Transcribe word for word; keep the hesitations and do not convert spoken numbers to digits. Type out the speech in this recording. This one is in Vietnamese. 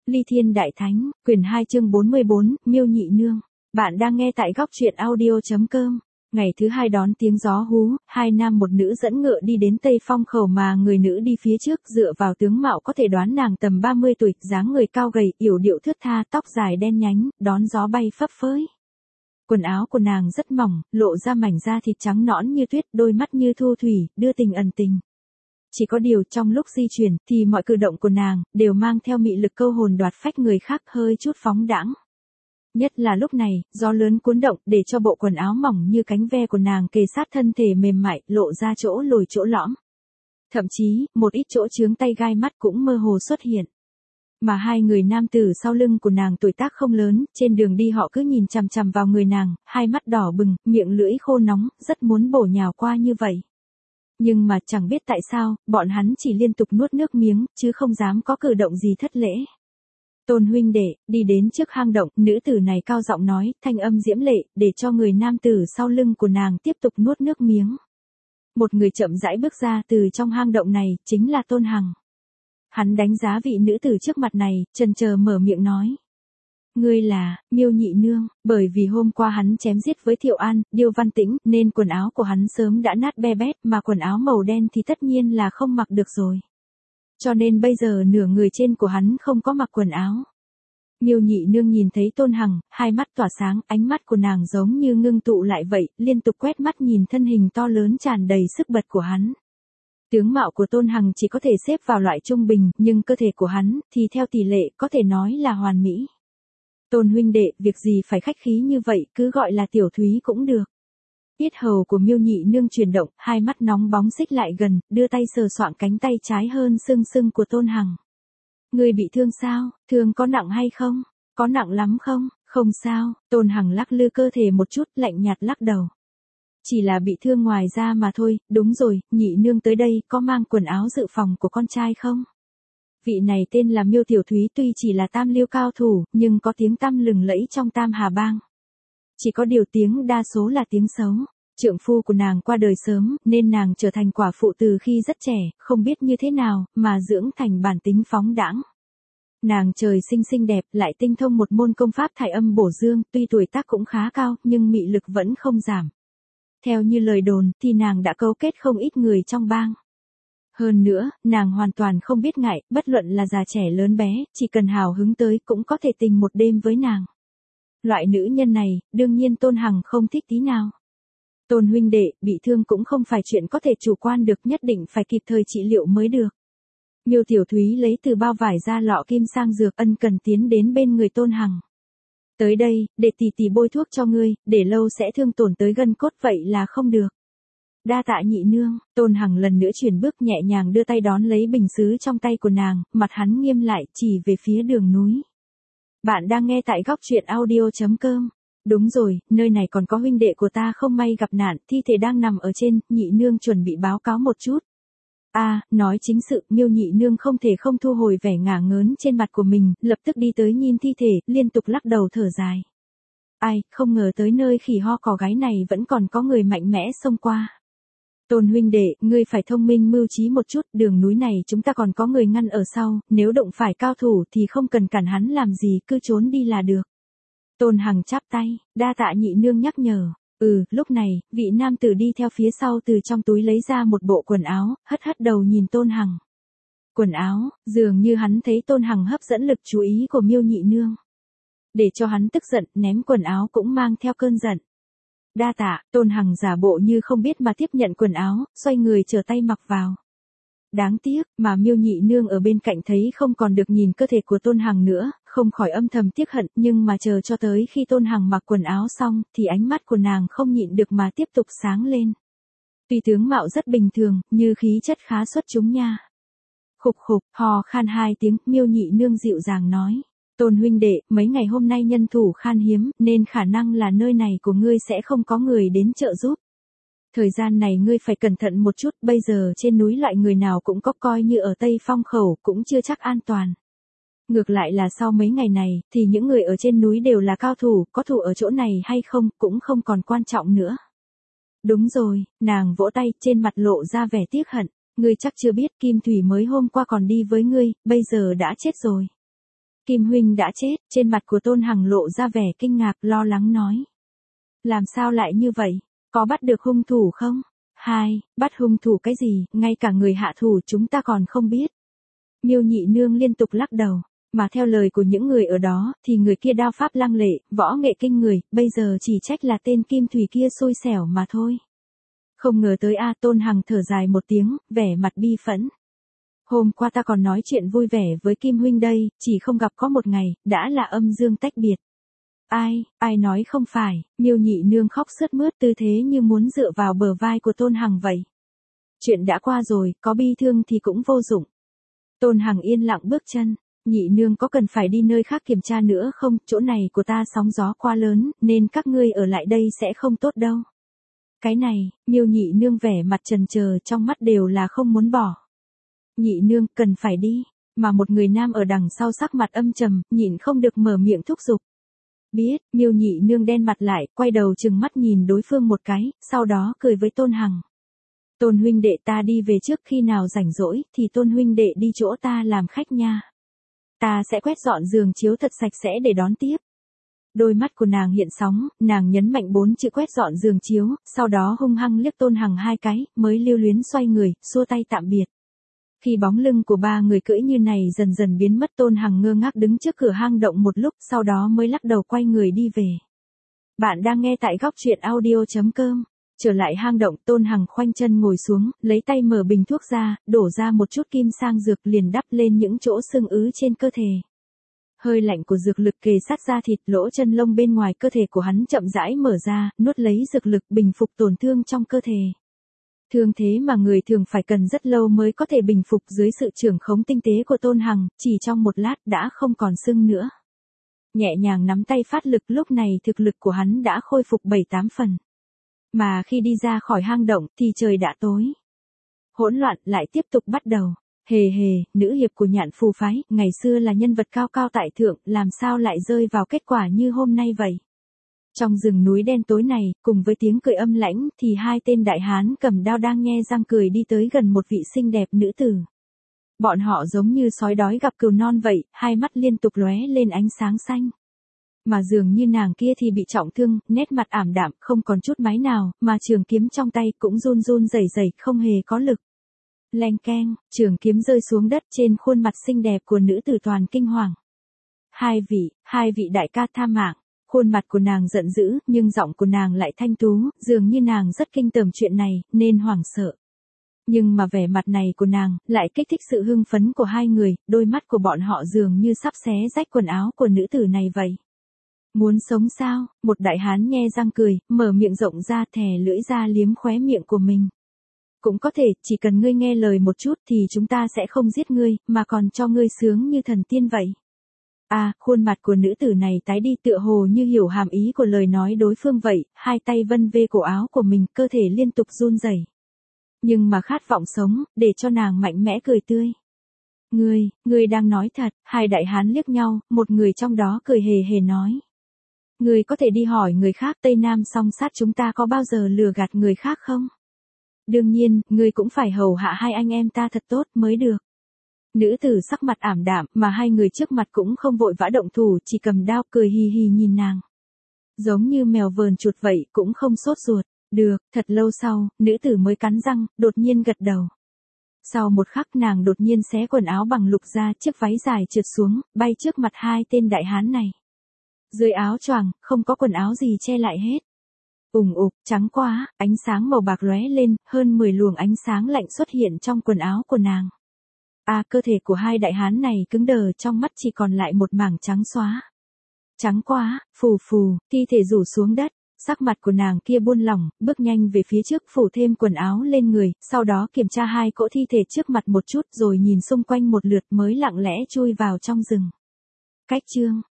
Ly Thiên Đại Thánh, quyển hai chương bốn mươi bốn, Miêu Nhị Nương. Bạn đang nghe tại góc truyện audio chấm com. Ngày thứ hai đón tiếng gió hú, hai nam một nữ dẫn ngựa đi đến Tây Phong khẩu mà người nữ đi phía trước dựa vào tướng mạo có thể đoán nàng tầm ba mươi tuổi, dáng người cao gầy, yểu điệu thướt tha, tóc dài đen nhánh, đón gió bay phấp phới. Quần áo của nàng rất mỏng, lộ ra mảnh da thịt trắng nõn như tuyết, đôi mắt như thu thủy, đưa tình ẩn tình. Chỉ có điều trong lúc di chuyển thì mọi cử động của nàng đều mang theo mị lực câu hồn đoạt phách người khác, hơi chút phóng đãng. Nhất là lúc này, gió lớn cuốn động để cho bộ quần áo mỏng như cánh ve của nàng kề sát thân thể mềm mại, lộ ra chỗ lồi chỗ lõm. Thậm chí, một ít chỗ chướng tay gai mắt cũng mơ hồ xuất hiện. Mà hai người nam tử sau lưng của nàng tuổi tác không lớn, trên đường đi họ cứ nhìn chằm chằm vào người nàng, hai mắt đỏ bừng, miệng lưỡi khô nóng, rất muốn bổ nhào qua như vậy. Nhưng mà chẳng biết tại sao, bọn hắn chỉ liên tục nuốt nước miếng, chứ không dám có cử động gì thất lễ. Tôn huynh đệ, đi đến trước hang động, nữ tử này cao giọng nói, thanh âm diễm lệ, để cho người nam tử sau lưng của nàng tiếp tục nuốt nước miếng. Một người chậm rãi bước ra từ trong hang động này, chính là Tôn Hằng. Hắn đánh giá vị nữ tử trước mặt này, chần chờ mở miệng nói. Ngươi là, Miêu Nhị Nương, bởi vì hôm qua hắn chém giết với Thiệu An, Điêu Văn Tĩnh, nên quần áo của hắn sớm đã nát be bét, mà quần áo màu đen thì tất nhiên là không mặc được rồi. Cho nên bây giờ nửa người trên của hắn không có mặc quần áo. Miêu Nhị Nương nhìn thấy Tôn Hằng, hai mắt tỏa sáng, ánh mắt của nàng giống như ngưng tụ lại vậy, liên tục quét mắt nhìn thân hình to lớn tràn đầy sức bật của hắn. Tướng mạo của Tôn Hằng chỉ có thể xếp vào loại trung bình, nhưng cơ thể của hắn thì theo tỷ lệ có thể nói là hoàn mỹ. Tôn huynh đệ, việc gì phải khách khí như vậy, cứ gọi là Tiểu Thúy cũng được. Yết hầu của Miêu Nhị Nương chuyển động, hai mắt nóng bóng xích lại gần, đưa tay sờ soạng cánh tay trái hơn sưng sưng của Tôn Hằng. Ngươi bị thương sao, thương có nặng hay không, có nặng lắm không, không sao, Tôn Hằng lắc lư cơ thể một chút, lạnh nhạt lắc đầu. Chỉ là bị thương ngoài da mà thôi, đúng rồi, Nhị Nương tới đây có mang quần áo dự phòng của con trai không? Vị này tên là Miêu Tiểu Thúy, tuy chỉ là tam liêu cao thủ, nhưng có tiếng tăm lừng lẫy trong Tam Hà Bang. Chỉ có điều tiếng đa số là tiếng xấu. Trượng phu của nàng qua đời sớm, nên nàng trở thành quả phụ từ khi rất trẻ, không biết như thế nào, mà dưỡng thành bản tính phóng đãng. Nàng trời sinh xinh đẹp, lại tinh thông một môn công pháp thải âm bổ dương, tuy tuổi tác cũng khá cao, nhưng mị lực vẫn không giảm. Theo như lời đồn, thì nàng đã cấu kết không ít người trong bang. Hơn nữa, nàng hoàn toàn không biết ngại, bất luận là già trẻ lớn bé, chỉ cần hào hứng tới cũng có thể tình một đêm với nàng. Loại nữ nhân này, đương nhiên Tôn Hằng không thích tí nào. Tôn huynh đệ, bị thương cũng không phải chuyện có thể chủ quan được, nhất định phải kịp thời trị liệu mới được. Miêu Tiểu Thúy lấy từ bao vải ra lọ kim sang dược, ân cần tiến đến bên người Tôn Hằng. Tới đây, để tỷ tỷ bôi thuốc cho ngươi, để lâu sẽ thương tổn tới gân cốt, vậy là không được. Đa tạ Nhị Nương. Tôn Hằng lần nữa chuyển bước nhẹ nhàng đưa tay đón lấy bình sứ trong tay của nàng, mặt hắn nghiêm lại, chỉ về phía đường núi. Bạn đang nghe tại góc truyện audio chấm com. Đúng rồi, nơi này còn có huynh đệ của ta không may gặp nạn, thi thể đang nằm ở trên, Nhị Nương chuẩn bị báo cáo một chút. A, à, nói chính sự, Miêu Nhị Nương không thể không thu hồi vẻ ngả ngớn trên mặt của mình, lập tức đi tới nhìn thi thể, liên tục lắc đầu thở dài. Ai, không ngờ tới nơi khỉ ho cò gái này vẫn còn có người mạnh mẽ xông qua. Tôn huynh đệ, ngươi phải thông minh mưu trí một chút, đường núi này chúng ta còn có người ngăn ở sau, nếu đụng phải cao thủ thì không cần cản hắn làm gì, cứ trốn đi là được. Tôn Hằng chắp tay, đa tạ Nhị Nương nhắc nhở. Ừ, lúc này, vị nam tử đi theo phía sau từ trong túi lấy ra một bộ quần áo, hất hất đầu nhìn Tôn Hằng. Quần áo, dường như hắn thấy Tôn Hằng hấp dẫn lực chú ý của Miêu Nhị Nương. Để cho hắn tức giận, ném quần áo cũng mang theo cơn giận. Đa tạ, Tôn Hằng giả bộ như không biết mà tiếp nhận quần áo, xoay người trở tay mặc vào. Đáng tiếc, mà Miêu Nhị Nương ở bên cạnh thấy không còn được nhìn cơ thể của Tôn Hằng nữa, không khỏi âm thầm tiếc hận, nhưng mà chờ cho tới khi Tôn Hằng mặc quần áo xong, thì ánh mắt của nàng không nhịn được mà tiếp tục sáng lên. Tuy tướng mạo rất bình thường, như khí chất khá xuất chúng nha. Khục khục, hò khan hai tiếng, Miêu Nhị Nương dịu dàng nói. Tôn huynh đệ, mấy ngày hôm nay nhân thủ khan hiếm, nên khả năng là nơi này của ngươi sẽ không có người đến trợ giúp. Thời gian này ngươi phải cẩn thận một chút, bây giờ trên núi loại người nào cũng có, coi như ở Tây Phong khẩu cũng chưa chắc an toàn. Ngược lại là sau mấy ngày này, thì những người ở trên núi đều là cao thủ, có thủ ở chỗ này hay không, cũng không còn quan trọng nữa. Đúng rồi, nàng vỗ tay, trên mặt lộ ra vẻ tiếc hận, ngươi chắc chưa biết Kim Thủy mới hôm qua còn đi với ngươi, bây giờ đã chết rồi. Kim huynh đã chết, trên mặt của Tôn Hằng lộ ra vẻ kinh ngạc, lo lắng nói. Làm sao lại như vậy? Có bắt được hung thủ không? Hai, bắt hung thủ cái gì, ngay cả người hạ thủ chúng ta còn không biết. Miêu Nhị Nương liên tục lắc đầu, mà theo lời của những người ở đó, thì người kia đao pháp lăng lệ, võ nghệ kinh người, bây giờ chỉ trách là tên Kim Thủy kia xui xẻo mà thôi. Không ngờ tới a. Tôn Hằng thở dài một tiếng, vẻ mặt bi phẫn. Hôm qua ta còn nói chuyện vui vẻ với Kim huynh đây, chỉ không gặp có một ngày, đã là âm dương tách biệt. Ai, ai nói không phải, Miêu Nhị Nương khóc sướt mướt tư thế như muốn dựa vào bờ vai của Tôn Hằng vậy. Chuyện đã qua rồi, có bi thương thì cũng vô dụng. Tôn Hằng yên lặng bước chân, Nhị Nương có cần phải đi nơi khác kiểm tra nữa không, chỗ này của ta sóng gió quá lớn, nên các ngươi ở lại đây sẽ không tốt đâu. Cái này, Miêu Nhị Nương vẻ mặt trần chờ trong mắt đều là không muốn bỏ. Nhị Nương, cần phải đi, mà một người nam ở đằng sau sắc mặt âm trầm, nhịn không được mở miệng thúc giục. Biết, Miêu Nhị Nương đen mặt lại, quay đầu trừng mắt nhìn đối phương một cái, sau đó cười với Tôn Hằng. Tôn huynh đệ ta đi về trước, khi nào rảnh rỗi, thì Tôn huynh đệ đi chỗ ta làm khách nha. Ta sẽ quét dọn giường chiếu thật sạch sẽ để đón tiếp. Đôi mắt của nàng hiện sóng, nàng nhấn mạnh bốn chữ quét dọn giường chiếu, sau đó hung hăng liếc Tôn Hằng hai cái, mới lưu luyến xoay người, xua tay tạm biệt. Khi bóng lưng của ba người cưỡi như này dần dần biến mất, Tôn Hằng ngơ ngác đứng trước cửa hang động một lúc, sau đó mới lắc đầu quay người đi về. Bạn đang nghe tại góc truyện audio chấm com. Trở lại hang động, Tôn Hằng khoanh chân ngồi xuống, lấy tay mở bình thuốc ra, đổ ra một chút kim sang dược liền đắp lên những chỗ sưng ứ trên cơ thể. Hơi lạnh của dược lực kề sát da thịt, lỗ chân lông bên ngoài cơ thể của hắn chậm rãi mở ra, nuốt lấy dược lực bình phục tổn thương trong cơ thể. Thương thế mà người thường phải cần rất lâu mới có thể bình phục dưới sự trưởng khống tinh tế của Tôn Hằng, chỉ trong một lát đã không còn sưng nữa. Nhẹ nhàng nắm tay phát lực, lúc này thực lực của hắn đã khôi phục bảy tám phần. Mà khi đi ra khỏi hang động thì trời đã tối. Hỗn loạn lại tiếp tục bắt đầu. Hề hề, nữ hiệp của Nhạn Phù phái, ngày xưa là nhân vật cao cao tại thượng, làm sao lại rơi vào kết quả như hôm nay vậy? Trong rừng núi đen tối này, cùng với tiếng cười âm lãnh, thì hai tên đại hán cầm đao đang nhe răng cười đi tới gần một vị xinh đẹp nữ tử. Bọn họ giống như sói đói gặp cừu non vậy, hai mắt liên tục lóe lên ánh sáng xanh. Mà dường như nàng kia thì bị trọng thương, nét mặt ảm đạm, không còn chút máy nào, mà trường kiếm trong tay cũng run run rẩy rẩy, không hề có lực. Leng keng, trường kiếm rơi xuống đất, trên khuôn mặt xinh đẹp của nữ tử toàn kinh hoàng. Hai vị, hai vị đại ca tha mạng. Khuôn mặt của nàng giận dữ, nhưng giọng của nàng lại thanh tú, dường như nàng rất kinh tởm chuyện này, nên hoảng sợ. Nhưng mà vẻ mặt này của nàng, lại kích thích sự hưng phấn của hai người, đôi mắt của bọn họ dường như sắp xé rách quần áo của nữ tử này vậy. Muốn sống sao? Một đại hán nhe răng cười, mở miệng rộng ra, thè lưỡi ra liếm khóe miệng của mình. Cũng có thể, chỉ cần ngươi nghe lời một chút thì chúng ta sẽ không giết ngươi, mà còn cho ngươi sướng như thần tiên vậy. À, khuôn mặt của nữ tử này tái đi, tựa hồ như hiểu hàm ý của lời nói đối phương vậy, hai tay vân vê cổ áo của mình, cơ thể liên tục run rẩy. Nhưng mà khát vọng sống, để cho nàng mạnh mẽ cười tươi. Ngươi, ngươi đang nói thật, hai đại hán liếc nhau, một người trong đó cười hề hề nói. Ngươi có thể đi hỏi người khác, Tây Nam song sát chúng ta có bao giờ lừa gạt người khác không? Đương nhiên, ngươi cũng phải hầu hạ hai anh em ta thật tốt mới được. Nữ tử sắc mặt ảm đạm, mà hai người trước mặt cũng không vội vã động thủ, chỉ cầm đao cười hì hì nhìn nàng. Giống như mèo vờn chuột vậy, cũng không sốt ruột. Được, thật lâu sau, nữ tử mới cắn răng, đột nhiên gật đầu. Sau một khắc nàng đột nhiên xé quần áo bằng lục ra, chiếc váy dài trượt xuống, bay trước mặt hai tên đại hán này. Dưới áo choàng, không có quần áo gì che lại hết. Ùng ục, trắng quá, ánh sáng màu bạc lóe lên, hơn mười luồng ánh sáng lạnh xuất hiện trong quần áo của nàng. À, cơ thể của hai đại hán này cứng đờ, trong mắt chỉ còn lại một mảng trắng xóa. Trắng quá, phù phù, thi thể rủ xuống đất, sắc mặt của nàng kia buông lỏng, bước nhanh về phía trước, phủ thêm quần áo lên người, sau đó kiểm tra hai cỗ thi thể trước mặt một chút, rồi nhìn xung quanh một lượt mới lặng lẽ chui vào trong rừng. Cách chương